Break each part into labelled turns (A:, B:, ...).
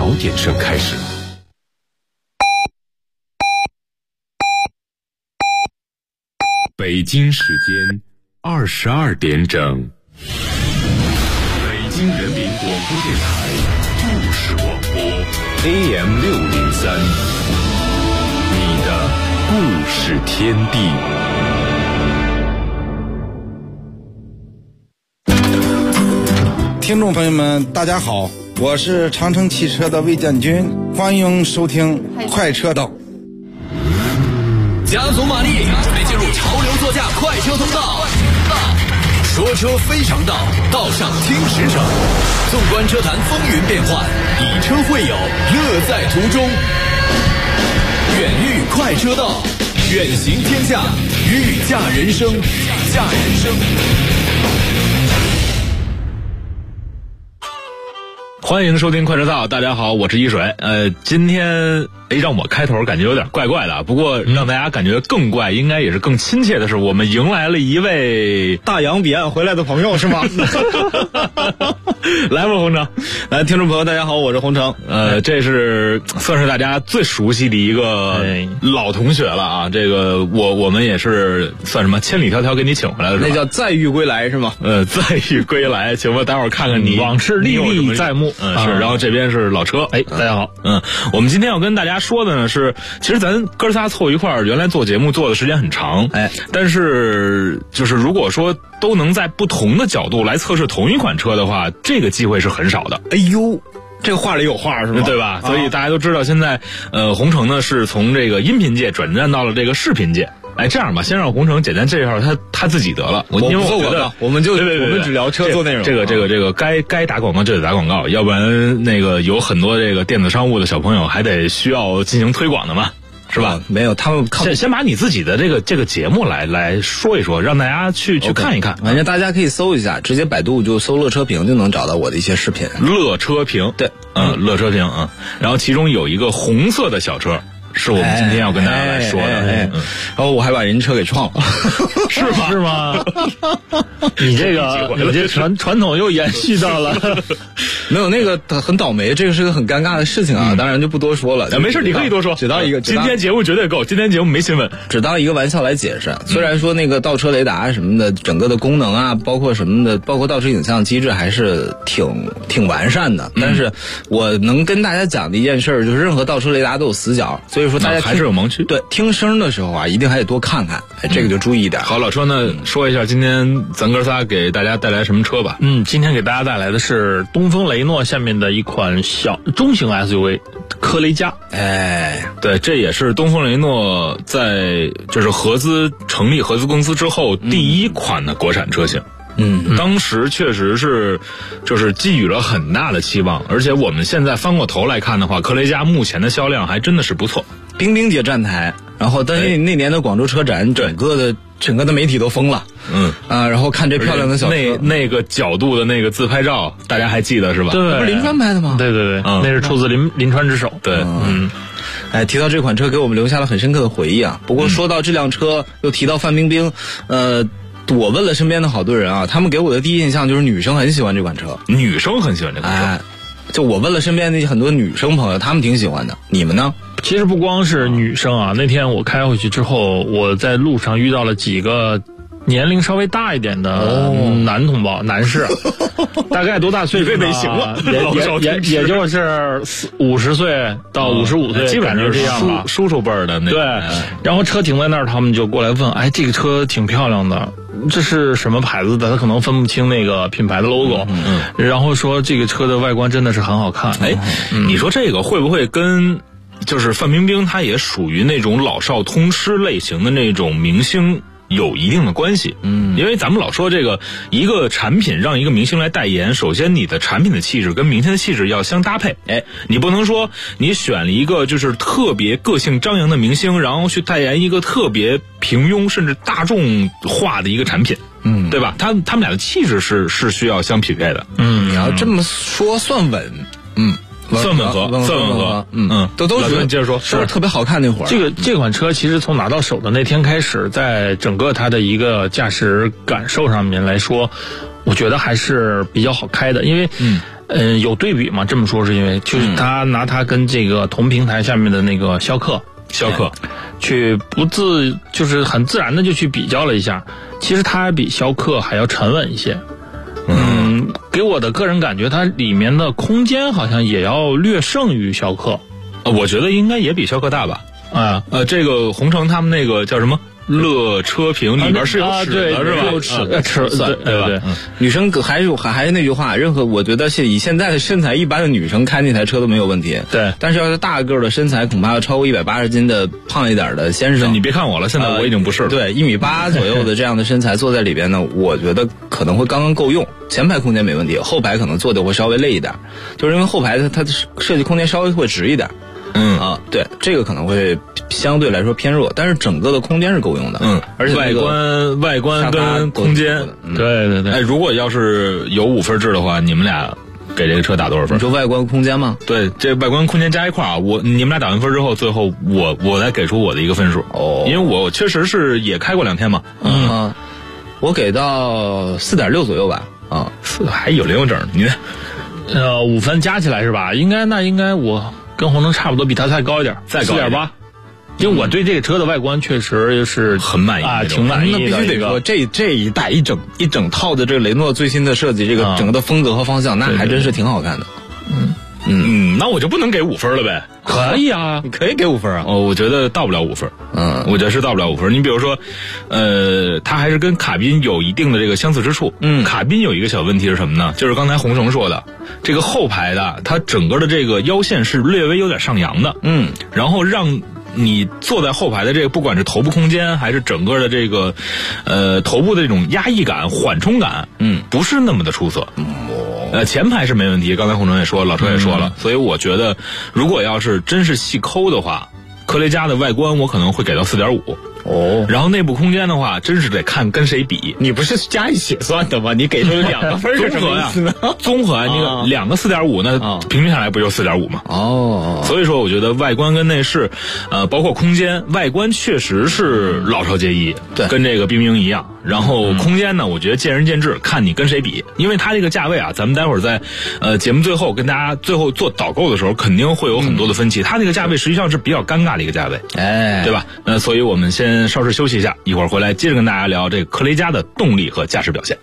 A: 小点声开始。北京时间22点整，北京人民广播电台故事广播 AM603，你的故事天地。
B: 听众朋友们大家好，我是长城汽车的魏建军，欢迎收听快车道。
C: 加足马力，准备进入潮流座驾快车通道。说车非常道，道上听实诚。纵观车坛风云变幻，以车会友，乐在途中。远遇快车道，远行天下，御驾人生，驾人生。
D: 欢迎收听快车道，大家好，我是一水。今天让我开头感觉有点怪怪的，不过让大家感觉更怪，应该也是更亲切的是，我们迎来了一位
E: 大洋彼岸回来的朋友，是吗？
D: 来吧，洪城。
E: 来，听众朋友大家好，我是洪城。
D: 这是算是大家最熟悉的一个老同学了啊。这个我们也是算什么千里迢迢给你请回来的，
E: 那叫再遇归来是吗？
D: 再遇归来，请吧，待会儿看看你
E: 往事历历在目。
D: 是。然后这边是老车，
E: 大家好。
D: 我们今天要跟大家说的呢是，其实咱哥仨凑一块儿，原来做节目做的时间很长，但是就是如果说都能在不同的角度来测试同一款车的话，这个机会是很少的。
E: 哎呦，这个话里有话是吧？
D: 对吧？所以大家都知道，现在洪城呢是从这个音频界转战到了这个视频界。这样吧，先让洪城简单介绍他自己得了。因为我觉得
E: 我们只聊车做内容。
D: 这个该打广告就得打广告，要不然那个有很多这个电子商务的小朋友还得需要进行推广的嘛，是吧？
E: 没有，他们
D: 先把你自己的这个节目来说一说，让大家去看一看。
E: 反正大家可以搜一下，直接百度就搜乐车评就能找到我的一些视频。
D: 乐车评，
E: 对，
D: 乐车评啊。然后其中有一个红色的小车。是我们今天要跟大家来说的，
E: 然后我还把人车给撞了，
D: 是吗？
E: 你这传统又延续到了，没有那个很倒霉，这个是个很尴尬的事情啊，当然就不多说了。
D: 没事，你可以多说，
E: 只当一个。
D: 今天节目绝对够，今天节目没新闻，
E: 只当一个玩笑来解释。虽然说那个倒车雷达什么的，整个的功能啊，包括什么的，包括倒车影像机制还是挺完善的，但是我能跟大家讲的一件事就是，任何倒车雷达都有死角，所以说大家
D: 还是有盲区。
E: 对，听声的时候啊，一定还得多看看，这个就注意一点。
D: 好，老车呢，说一下今天咱哥仨给大家带来什么车吧。
F: 今天给大家带来的是东风雷诺下面的一款中型 SUV 科雷嘉。
D: 对，这也是东风雷诺在就是成立合资公司之后第一款的国产车型。当时确实是就是寄予了很大的期望，而且我们现在翻过头来看的话，科雷嘉目前的销量还真的是不错。
E: 冰冰姐站台，然后但是那年的广州车展，整个的媒体都疯了。然后看这漂亮的小车，
D: 那个角度的那个自拍照，大家还记得是吧？
F: 对，
E: 不是林川拍的吗？
F: 对，那是出自林川之手。
D: 对，
E: 提到这款车，给我们留下了很深刻的回忆啊。不过说到这辆车，又提到范冰冰，我问了身边的好多人啊，他们给我的第一印象就是女生很喜欢这款车。
D: 女生很喜欢这款车。
E: 就我问了身边的很多女生朋友，他们挺喜欢的。你们呢？
F: 其实不光是女生啊，那天我开回去之后，我在路上遇到了几个年龄稍微大一点的男同胞、男士，大概多大岁数呢？
D: 行了，
F: 也就是50岁到55岁，
D: 基本上是这样吧，叔叔辈儿的那。
F: 对，然后车停在那儿，他们就过来问：“这个车挺漂亮的，这是什么牌子的？”他可能分不清那个品牌的 logo，然后说这个车的外观真的是很好看。
D: 你说这个会不会跟就是范冰冰她也属于那种老少通吃类型的那种明星有一定的关系？因为咱们老说这个一个产品让一个明星来代言，首先你的产品的气质跟明星的气质要相搭配。你不能说你选了一个就是特别个性张扬的明星，然后去代言一个特别平庸甚至大众化的一个产品。对吧？他们俩的气质是需要相匹配的。
E: 你要这么说算稳。
D: 算吻合，
E: 都是
D: 你接着说，
E: 是特别好看那会儿。
F: 这款车其实从拿到手的那天开始，在整个它的一个驾驶感受上面来说，我觉得还是比较好开的，因为有对比嘛？这么说是因为就是他拿他跟这个同平台下面的那个逍客，去就是很自然的就去比较了一下，其实他比逍客还要沉稳一些。给我的个人感觉，它里面的空间好像也要略胜于逍客。
D: 我觉得应该也比逍客大吧。这个鸿程他们那个叫什么？乐车屏里边是有尺的，是吧？
E: 有尺
F: 算对吧？
E: 女生还是那句话，我觉得以现在的身材，一般的女生开那台车都没有问题。
F: 对，
E: 但是要是大个的身材，恐怕要超过180斤的胖一点的先生。
D: 你别看我了，现在我已经不是了。
E: 对，1.8米左右的这样的身材坐在里边呢，我觉得可能会刚刚够用。前排空间没问题，后排可能坐的会稍微累一点，就是因为后排它的设计空间稍微会直一点。对，这个可能会相对来说偏弱，但是整个的空间是够用的。
D: 而且外观跟空间，
F: 对。
D: 如果要是有5分制的话，你们俩给这个车打多少分？
E: 你说外观空间吗？
D: 对，这外观空间加一块啊，你们俩打完分之后，最后我再给出我的一个分数。因为我确实是也开过2天嘛。
E: 我给到4.6左右吧。
D: 还有0整，你呢
F: ？5分加起来是吧？应该我跟鸿程差不多，比他再高一点，
D: 再高
F: 4.8。因为我对这个车的外观确实是
D: 很满意
F: 啊，挺满意的。
E: 那必须得说，这一代一整套的这个雷诺最新的设计，这个整个的风格和方向，那还真是挺好看的。
D: 那我就不能给5分了呗？
F: 可以啊，
E: 你可以给5分啊。
D: 我觉得到不了5分。我觉得是到不了5分。你比如说，它还是跟卡宾有一定的这个相似之处。卡宾有一个小问题是什么呢？就是刚才鸿程说的，这个后排的它整个的这个腰线是略微有点上扬的。然后让你坐在后排的这个，不管是头部空间还是整个的这个头部的这种压抑感、缓冲感，不是那么的出色。前排是没问题，刚才鸿程也说了，老车也说了，所以我觉得如果要是真是细抠的话，科雷嘉的外观我可能会给到4.5。然后内部空间的话，真是得看跟谁比。
E: 你不是加一起算的吗？你给出2个分是什么意思呢？
D: 综合那个2个4.5，那平均下来不就4.5吗？所以说我觉得外观跟内饰，包括空间，外观确实是老少皆宜，
E: 对，
D: 跟这个冰冰一样。然后空间呢，我觉得见仁见智，看你跟谁比。因为它这个价位啊，咱们待会儿在节目最后跟大家最后做导购的时候，肯定会有很多的分歧。它这个价位实际上是比较尴尬的一个价位，对吧？所以我们先稍事休息一下，一会儿回来接着跟大家聊这个科雷嘉的动力和驾驶表现。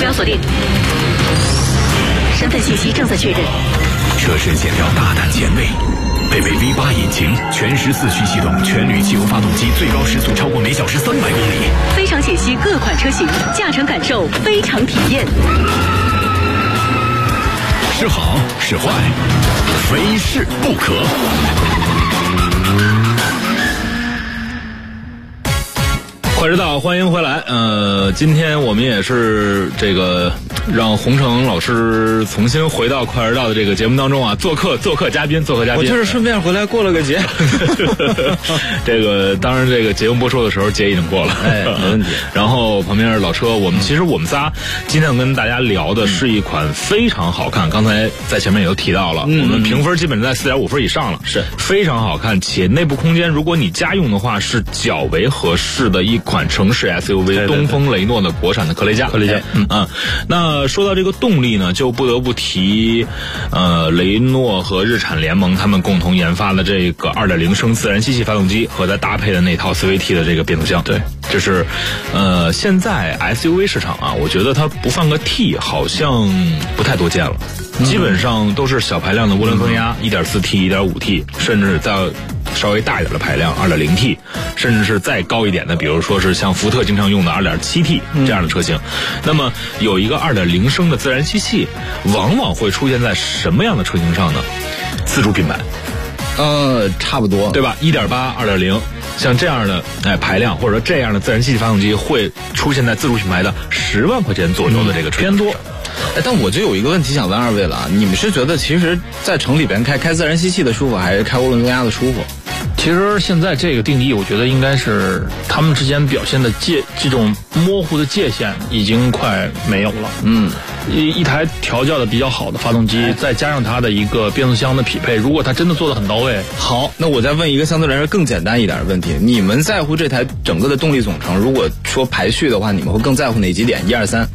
G: 标锁定，身份信息正在确认。
C: 车身线条大胆前卫，配备 V8 引擎，全时4驱系统，全铝汽油发动机，最高时速超过每小时300公里。
G: 非常解析各款车型，驾乘感受非常体验。
C: 是好是坏，非试不可。
D: 快知道，欢迎回来。今天我们也是这个让洪城老师重新回到快知道的这个节目当中啊，做客嘉宾。
E: 我就是顺便回来过了个节。
D: 这个当然，这个节目播出的时候节已经过了，
E: 哎，没问题。
D: 然后旁边是老车，我们仨今天跟大家聊的是一款非常好看，刚才在前面也都提到了，我们评分基本在4.5分以上了，是非常好看，且内部空间如果你家用的话是较为合适的一款城市 SUV， 东风雷诺的国产的科雷嘉。那说到这个动力呢，就不得不提雷诺和日产联盟他们共同研发的这个 2.0 升自然吸气发动机和它搭配的那套 CVT 的这个变速箱。对，就是现在 SUV 市场啊，我觉得它不放个 T 好像不太多见了，基本上都是小排量的涡轮增压 1.4T、1.5T， 甚至再稍微大一点的排量 2.0T， 甚至是再高一点的，比如说是像福特经常用的 2.7T 这样的车型。那么有一个 2.0 升的自然吸气，往往会出现在什么样的车型上呢？自主品牌。
E: 差不多，
D: 对吧？1.8、2.0，像这样的排量或者说这样的自然吸气发动机会出现在自主品牌的10万块钱左右的这个车型。偏多。
E: 但我就有一个问题想问二位了啊，你们是觉得其实在城里边开自然吸气的舒服，还是开涡轮增压的舒服？
F: 其实现在这个定义，我觉得应该是他们之间表现的这种模糊的界限已经快没有了。一台调教的比较好的发动机，再加上它的一个变速箱的匹配，如果它真的做得很到位，
E: 好，那我再问一个相对来说更简单一点的问题：你们在乎这台整个的动力总成？如果说排序的话，你们会更在乎哪几点？1、2、3？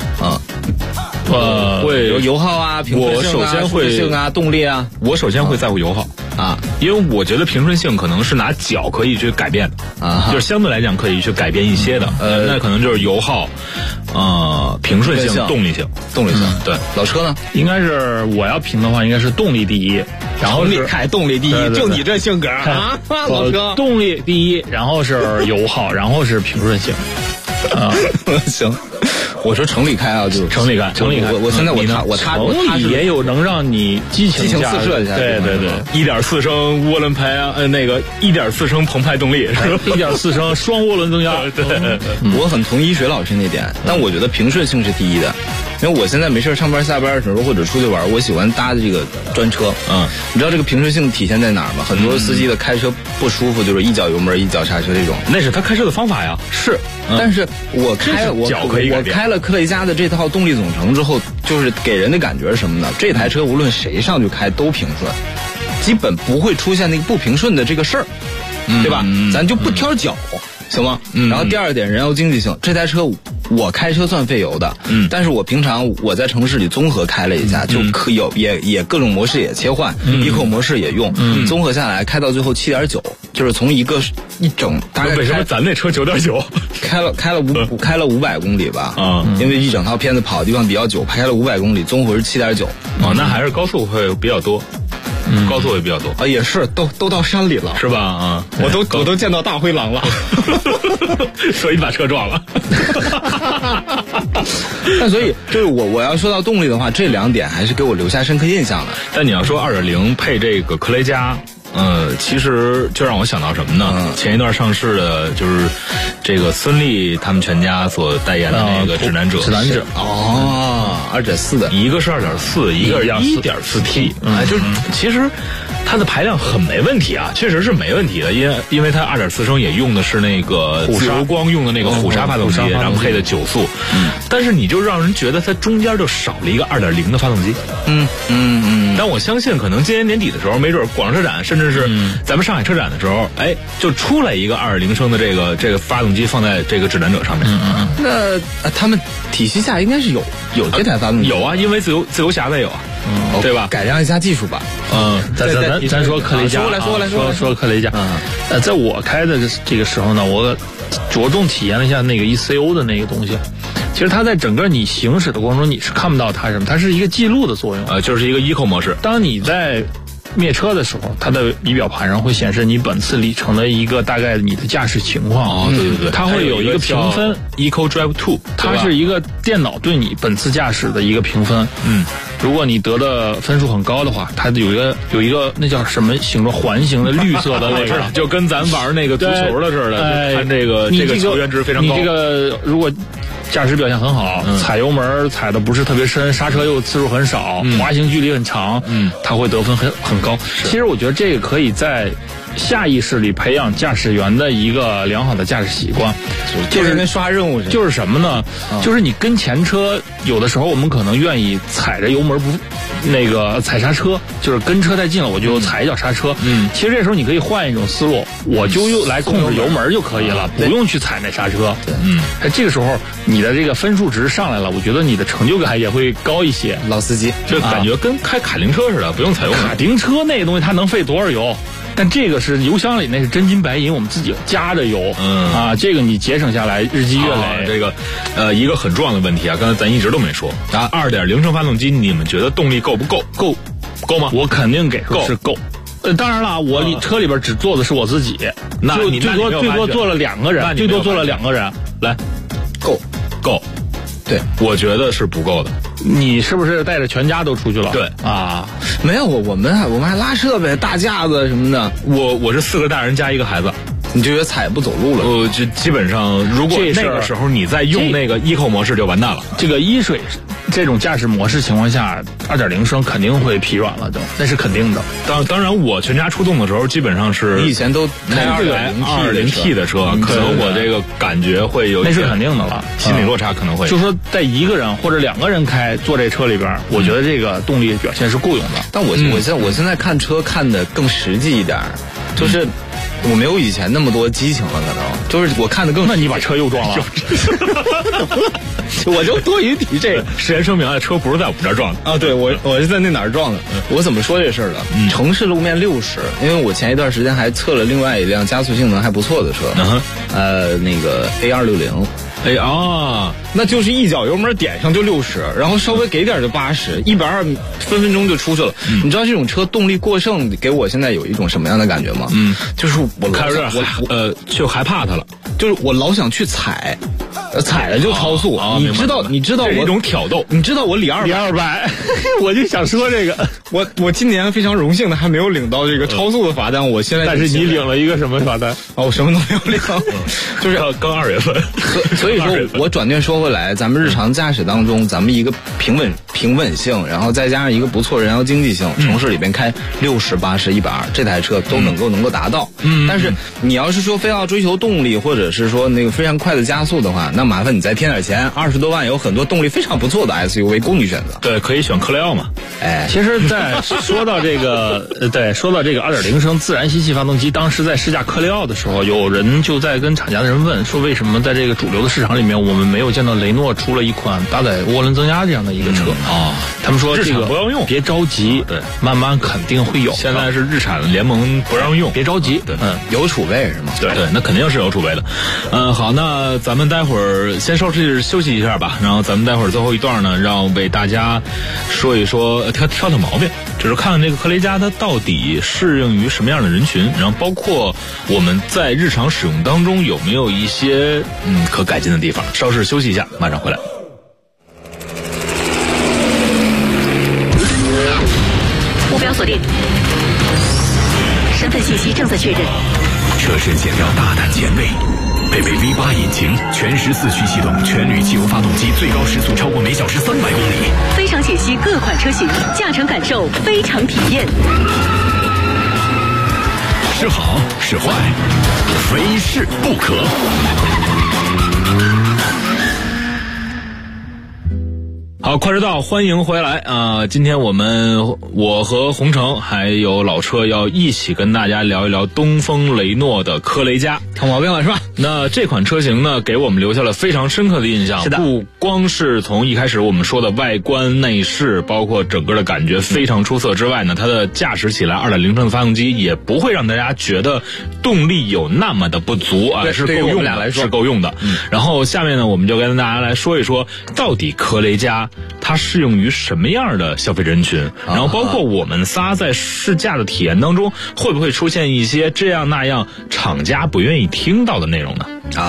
D: 会
E: 有油耗啊、平顺性啊、
D: 我首先会
E: 舒适性啊、动力啊。
D: 我首先会在乎油耗啊，因为我觉得平顺性可能是拿脚可以去改变的啊，就是相对来讲可以去改变一些的。那可能就是油耗、平顺性、动力性。对，
E: 老车呢？
F: 应该是我要评的话，应该是动力第一，然后是
E: 动力第一，就你这性格啊，老车。
F: 动力第一，然后是油耗，然后是平顺性。
E: 行。我说城里开啊，就是
F: 城里开。
E: 我现在我
F: 城里也有能让你激情
E: 四射一下。
F: 对
D: ，1.4升涡轮排啊，那个1.4升澎湃动力是吧
F: ？1.4升双涡轮增压。
D: 对，
E: 我很同意一水老师那点，但我觉得平顺性是第一的。因为我现在没事上班下班的时候或者出去玩，我喜欢搭的这个专车。你知道这个平顺性体现在哪儿吗？很多司机的开车不舒服，就是一脚油门一脚刹车这种。
D: 那是他开车的方法呀。
E: 是，但是我开了科雷嘉的这套动力总成之后，就是给人的感觉是什么呢？这台车无论谁上去开都平顺，基本不会出现那个不平顺的这个事儿，对吧？咱就不挑脚。行吗？然后第二点，燃油经济性。这台车我开车算费油的，但是我平常我在城市里综合开了一下，就可有也各种模式也切换，Eco 模式也用，综合下来开到最后7.9，就是从一整大概。
D: 为什么咱那车9.9？
E: 开了500公里吧，因为一整套片子跑的地方比较久，开了500公里，综合是7.9。
D: 那还是高速会比较多。高速也比较多
E: 啊，也是都到山里了，
D: 是吧？啊，
E: 我都见到大灰狼了，
D: 所以把车撞了。
E: 那所以就是我要说到动力的话，这2点还是给我留下深刻印象的。
D: 但你要说2.0配这个科雷嘉，其实就让我想到什么呢？前一段上市的就是这个孙俪他们全家所代言的那个指南者。
E: 2.4的，
D: 一个是2.4，一个是 1.4T， 就是其实它的排量很没问题啊，确实是没问题的，因为它2.4升也用的是那个自由光用的那个虎鲨发动机，然后配的9速，但是你就让人觉得它中间就少了一个2.0的发动机。但我相信可能今年年底的时候，没准广州车展甚至是咱们上海车展的时候，就出来一个2.0升的这个发动机放在这个指南者上面。
E: 那他们体系下应该是有这台发动机。
D: 有啊，因为自由侠的有啊，对吧？
E: 改良一下技术吧。
F: 咱说科雷嘉，说科雷嘉。在我开的这个时候呢，我着重体验了一下那个 ECO 的那个东西。其实它在整个你行驶的过程中你是看不到它什么，它是一个记录的作用，
D: 就是一个 Eco 模式。
F: 当你在灭车的时候，它的仪表盘上会显示你本次里程的一个大概你的驾驶情况。
D: 对，
F: 它会有一个评分
D: Eco Drive 2，
F: 它是一个电脑对你本次驾驶的一个评分。如果你得的分数很高的话，它有一个那叫什么形状，环形的绿色的那个，
D: 就跟咱玩那个足球的似的，就看这个球员值非常高。
F: 你这个如果驾驶表现很好，踩油门踩的不是特别深，刹车又次数很少，滑行距离很长，它会得分很高。其实我觉得这个可以在下意识里培养驾驶员的一个良好的驾驶习惯，
E: 就是跟刷任务似的。
F: 就是什么呢？就是你跟前车有的时候我们可能愿意踩着油门不那个踩刹车，就是跟车太近了我就踩一脚刹车。其实这时候你可以换一种思路，我就又来控制油门就可以了，不用去踩那刹车。这个时候你的这个分数值上来了，我觉得你的成就感也会高一些。
E: 老司机
D: 就感觉跟开卡丁车似的，不用踩油门。
F: 卡丁车那个东西它能费多少油？但这个是油箱里那是真金白银，我们自己加着油，这个你节省下来日积月累。
D: 这个一个很重要的问题啊，刚才咱一直都没说啊。2.0升发动机，你们觉得动力够不够？够吗？
F: 我肯定给说是够。当然了，我车里边只坐的是我自己，
D: 那你
F: 最多坐了2个人，最多坐了2个人。来，
E: 够。对，
D: 我觉得是不够的。
F: 你是不是带着全家都出去了？
D: 对
F: 啊，
E: 没有，我们还拉设备、大架子什么的。
D: 我是4个大人加1个孩子。
E: 你就觉得踩不走路了？
D: 就基本上，如果那个时候你再用那个 Eco 模式就完蛋了。
F: 这个一水这种驾驶模式情况下，2.0升肯定会疲软了，那是肯定的。
D: 当然，我全家出动的时候，基本上是
E: 你以前都开
D: 2.0T 的车，可能我这个感觉会有，
F: 那是肯定的了，
D: 心理落差可能会。
F: 就说在1个人或者2个人坐这车里边，我觉得这个动力表现是够用的。
E: 但我现在看车看的更实际一点，就是我没有以前那么多激情了，可能就是我看的更。
F: 那你把车又撞了？
E: 我就多余提这个。
D: 事先声明啊，车不是在我们这儿撞的
E: 啊，对我是在那哪儿撞的。我怎么说这事儿的？城市路面60，因为我前一段时间还测了另外一辆加速性能还不错的车，那个 A260。那就是一脚油门点上就60，然后稍微给点就80，120分钟就出去了。你知道这种车动力过剩给我现在有一种什么样的感觉吗？就是我
D: 就害怕它了，
E: 就是我老想去踩了就超速。你知道我
D: 一种挑逗。
E: 你知道我理200，
F: 我就想说这个，
E: 我今年非常荣幸的还没有领到这个超速的罚单，我现在
F: 但是你领了一个什么罚单？
E: 我什么都没有领，
D: 就是刚2月份。
E: 所以说我转念说回来，咱们日常驾驶当中，咱们一个平稳性，然后再加上一个不错燃油经济性，城市里边开60、80、120，这台车都能够达到。但是你要是说非要追求动力，或者是说那个非常快的加速的话，那麻烦你再添点钱，20多万有很多动力非常不错的 SUV 供你选择。
D: 对，可以选克莱奥嘛。
F: 其实，在说到这个2.0升自然吸气发动机，当时在试驾克莱奥的时候，有人就在跟厂家的人问说，为什么在这个主流的市场里面，我们没有见到雷诺出了一款搭载涡轮增压这样的一个车他们说这个
D: 不要用，
F: 别着急，
D: 对，
F: 慢慢肯定会有。
D: 现在是日产联盟不让用，
F: 别着急，
D: 对，
E: 有储备是吗？
D: 对，那肯定是有储备的。好，那咱们待会儿先休息一下吧，然后咱们待会儿最后一段呢，让为大家说一说挑毛病，就是看看这个科雷嘉它到底适应于什么样的人群，然后包括我们在日常使用当中有没有一些可改进的地方。稍事休息一下，马上回来。
G: 目标锁定，身份信息正在确认。
C: 车身线条大胆前卫，配备 V8 引擎，全时4驱系统，全铝汽油发动机，最高时速超过每小时300公里。
G: 非常解析各款车型，驾乘感受非常体验。
C: 是好是坏，非试不可。
D: 好，快车道，欢迎回来啊！今天我和洪城还有老车要一起跟大家聊一聊东风雷诺的科雷嘉，
E: 挑毛病了是吧？
D: 那这款车型呢，给我们留下了非常深刻的印象。
E: 是的，
D: 不光是从一开始我们说的外观内饰，包括整个的感觉非常出色之外呢，它的驾驶起来2.0升的发动机也不会让大家觉得动力有那么的不足啊，是够用的，是够用的。然后下面呢，我们就跟大家来说一说，到底科雷嘉它适用于什么样的消费人群？然后包括我们仨在试驾的体验当中，会不会出现一些这样那样厂家不愿意听到的内容呢？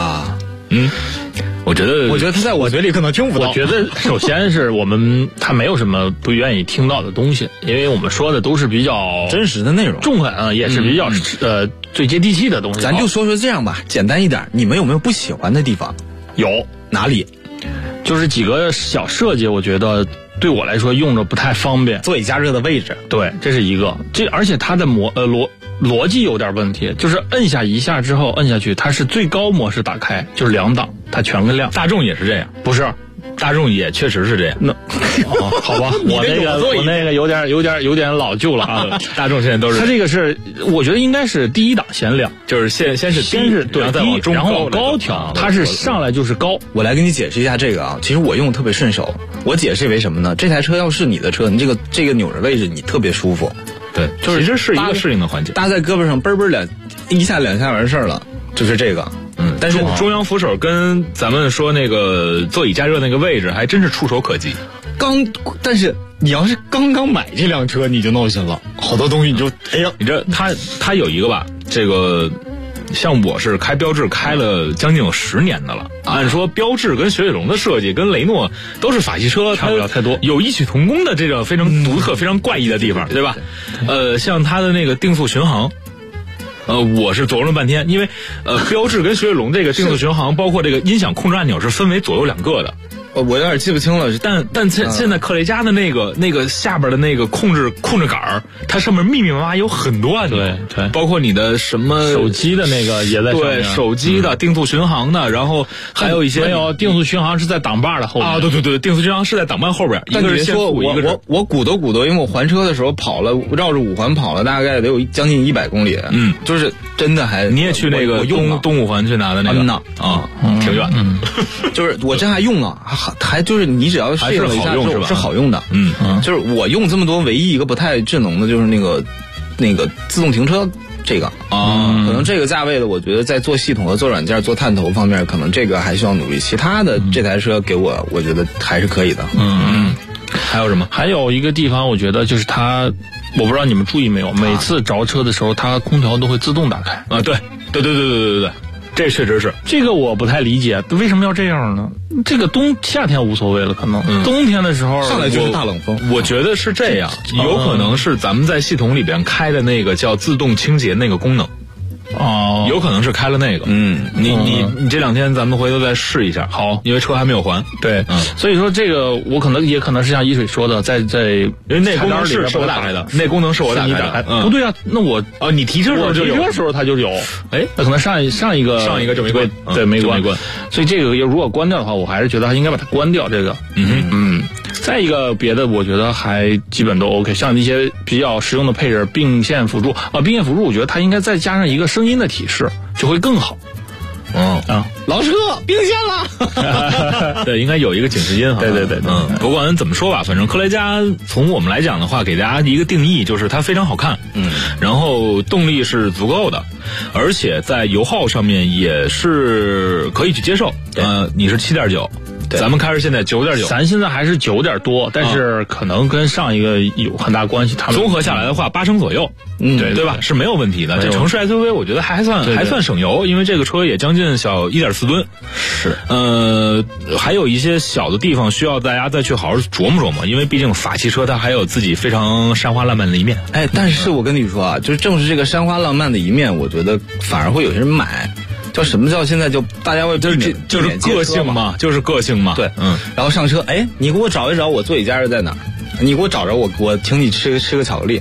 D: 我觉得
E: 他在我嘴里可能听不到。
F: 我觉得首先是他没有什么不愿意听到的东西，因为我们说的都是比较
E: 真实的内容，
F: 中肯啊，也是比较最接地气的东西。
E: 咱就说这样吧，简单一点，你们有没有不喜欢的地方？
F: 有，
E: 哪里？
F: 就是几个小设计，我觉得对我来说用着不太方便。
E: 座椅加热的位置，
F: 对，这是一个。而且它的逻辑有点问题，就是摁下一下之后摁下去，它是最高模式打开，就是2档，它全跟亮。
D: 大众也是这样，
F: 不是？
D: 大众也确实是这样。
F: 好吧，我那个有点老旧了啊。
D: 大众现在都是。
F: 它这个是，我觉得应该是第1档先亮，
D: 就是先是
F: 对，
D: 然后再往中
F: 然后往高调，它是上来就是高。
E: 我来给你解释一下这个啊，其实我用特别顺手。我解释为什么呢？这台车要是你的车，你这个扭着位置你特别舒服。
D: 对，就是其实是一个适应的环节，
E: 搭在胳膊上嘣嘣一下两下完事儿了，就是这个。
D: 但是中央扶手跟咱们说那个座椅加热那个位置还真是触手可及。
E: 但是你要是刚刚买这辆车，你就闹心了，好多东西你就
D: 你这它有一个吧，这个像我是开标致开了将近有10年的了。按说标致跟雪铁龙的设计跟雷诺都是法系车，
F: 差不了太多，
D: 有异曲同工的这种非常独特、非常怪异的地方，对吧？像它的那个定速巡航。我是琢磨了半天，因为标致跟雪铁龙这个定速巡航，包括这个音响控制按钮是分为左右2个的。
E: 我有点记不清了，
D: 但现在克雷嘉的那个下边的那个控制杆，它上面密密麻麻有很多按钮，
F: 对，
D: 包括你的什么
F: 手机的那个也在上面，
D: 对，手机的定速巡航的，然后还有一些
F: 没有定速巡航是在挡把的后面
D: 啊，对，定速巡航是在挡把后边，一个是限速，一个是
E: 我鼓捣，因为我还车的时候跑了，绕着5环跑了大概得有将近100公里，就是真的还。
D: 你也去那个东5环去拿的那个挺远的，
E: 就是我真还用了。还就是你只要适应了一下之后是好用的，就是我用这么多，唯一一个不太智能的就是那个自动停车这个可能这个价位的，我觉得在做系统和做软件、做探头方面，可能这个还需要努力。其他的这台车给我觉得还是可以的。
D: 还有什么？
F: 还有一个地方，我觉得就是它，我不知道你们注意没有，每次着车的时候，它空调都会自动打开
D: 啊，对。这确实是，
F: 这个我不太理解，为什么要这样呢？这个夏天无所谓了，可能冬天的时候
E: 上来就是大冷风。
D: 我觉得是这样，有可能是咱们在系统里边开的那个叫自动清洁那个功能。有可能是开了那个。你这2天咱们回头再试一下。
F: 好，
D: 因为车还没有还。
F: 对，所以说这个我也可能是像一水说的，在因
D: 为那功能是我打开的，那功能是我打开的。
F: 不对啊，那你提车时候就有，提车时候它就有。那可能上一个
D: 就没关，
F: 对，没关。所以这个如果关掉的话，我还是觉得应该把它关掉。这个，再一个别的，我觉得还基本都 OK。像一些比较实用的配置，并线辅助，我觉得它应该再加上一个声音的提示，就会更好。
E: 老车并线了。
D: 对，应该有一个警示音哈。
F: 对。
D: 不管怎么说吧，反正科雷嘉从我们来讲的话，给大家一个定义就是它非常好看。然后动力是足够的，而且在油耗上面也是可以去接受。你是7.9。咱们开着现在9.9，
F: 咱现在还是9点多，但是可能跟上一个有很大关系。它
D: 综合下来的话，8升左右，对吧？是没有问题的。这城市 SUV 我觉得还算省油，因为这个车也将近小1.4吨。
E: 是，
D: 还有一些小的地方需要大家再去好好琢磨琢磨，因为毕竟法系车它还有自己非常山花烂漫的一面。
E: 但是我跟你说啊，就是正是这个山花烂漫的一面，我觉得反而会有些人买。叫什么叫现在就大家会
D: 就是个性嘛，就是个性嘛。
E: 对，然后上车，你给我找一找我座椅加热在哪儿？你给我找着我请你吃个巧克力。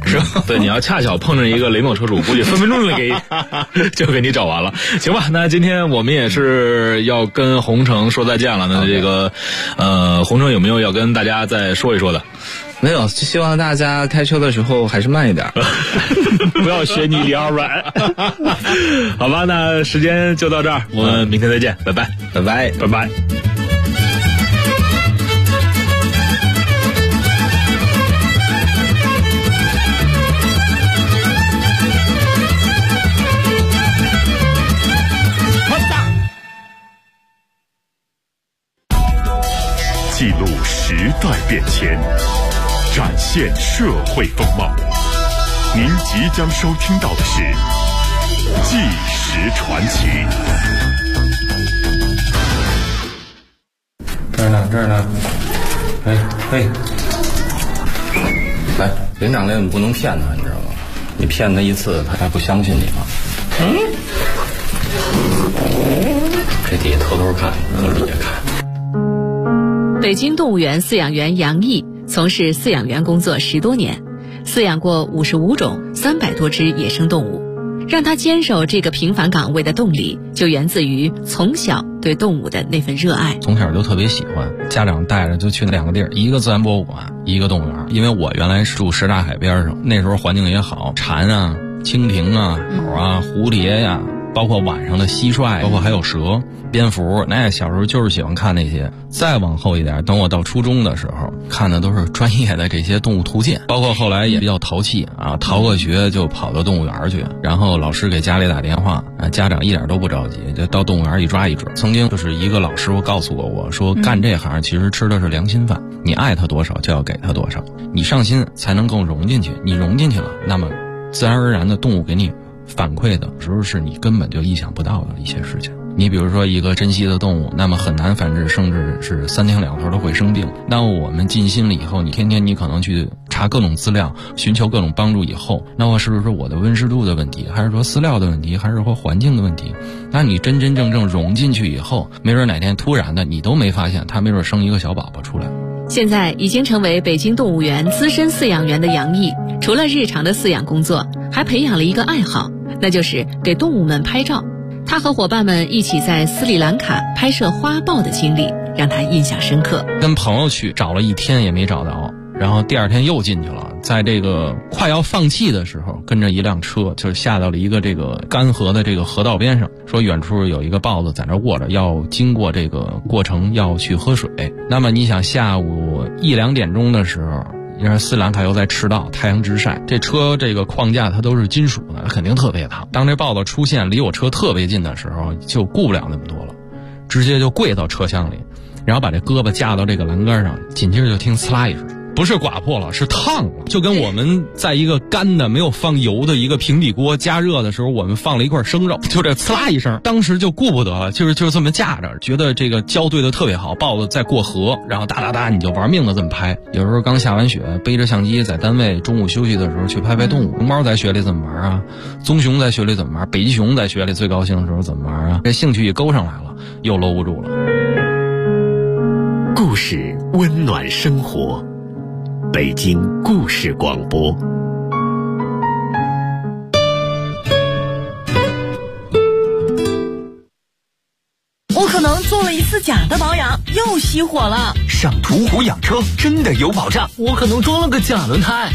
E: 是吧？
D: 对，你要恰巧碰上一个雷诺车主，估计分分钟就给你找完了。行吧，那今天我们也是要跟洪城说再见了。那这个洪城有没有要跟大家再说一说的？
E: 没有，就希望大家开车的时候还是慢一点，
F: 不要学你李二软。
D: 好吧，那时间就到这儿，我们明天再见，拜拜，
E: 拜拜，
F: 拜拜。
A: 记录时代变迁，展现社会风貌。您即将收听到的是《纪实传奇》。
E: 这儿呢，嘿，来，连长连你不能骗他，你知道吗？你骗他一次，他还不相信你吗？这底下偷偷看，从底下看。
G: 北京动物园饲养员杨毅从事饲养员工作10多年，饲养过55种300多只野生动物。让他坚守这个平凡岗位的动力，就源自于从小对动物的那份热爱。
H: 从小就特别喜欢，家长带着就去2个地儿，一个自然博物馆，一个动物园。因为我原来是住什刹海边上，那时候环境也好，蝉啊、蜻蜓啊、鸟啊、蝴蝶呀，包括晚上的蟋蟀，包括还有蛇、蝙蝠，那小时候就是喜欢看那些。再往后一点，等我到初中的时候，看的都是专业的这些动物图鉴，包括后来也比较淘气啊，逃个学就跑到动物园去，然后老师给家里打电话，家长一点都不着急，就到动物园一抓一准。曾经就是一个老师傅告诉过我说，干这行其实吃的是良心饭，你爱他多少就要给他多少，你上心才能更融进去，你融进去了，那么自然而然的动物给你反馈的时候是你根本就意想不到的一些事情。你比如说一个珍稀的动物，那么很难繁殖，甚至是3天2头都会生病。那我们尽心了以后，你天天你可能去查各种资料，寻求各种帮助以后，那么是不是我的温湿度的问题，还是说饲料的问题，还是说环境的问题？那你真真正正融进去以后，没准哪天突然的你都没发现，它没准生一个小宝宝出来。
G: 现在已经成为北京动物园资深饲养员的杨毅，除了日常的饲养工作，还培养了一个爱好，那就是给动物们拍照。他和伙伴们一起在斯里兰卡拍摄花豹的经历让他印象深刻。
H: 跟朋友去找了1天也没找到，然后第2天又进去了，在这个快要放弃的时候，跟着一辆车就是下到了一个这个干涸的这个河道边上，说远处有一个豹子在那卧着，要经过这个过程要去喝水。那么你想下午1、2点钟的时候，因为斯里兰卡又在赤道，太阳直晒，这车这个框架它都是金属的，肯定特别烫。当这豹子出现离我车特别近的时候，就顾不了那么多了，直接就跪到车厢里，然后把这胳膊架到这个栏杆上，紧接着就听呲啦一声，不是刮破了，是烫了，就跟我们在一个干的没有放油的一个平底锅加热的时候，我们放了一块生肉，就这呲啦一声，当时就顾不得了，就是这么架着，觉得这个胶对的特别好，豹子在过河，然后哒哒哒你就玩命的这么拍。有时候刚下完雪，背着相机在单位中午休息的时候去拍动物。熊猫在雪里怎么玩啊？棕熊在雪里怎么玩？北极熊在雪里最高兴的时候怎么玩啊？这兴趣一勾上来了，又搂不住了。
C: 故事温暖生活，北京故事广播。
I: 我可能做了一次假的保养，又熄火了。
C: 上途虎养车真的有保障。
F: 我可能装了个假轮胎。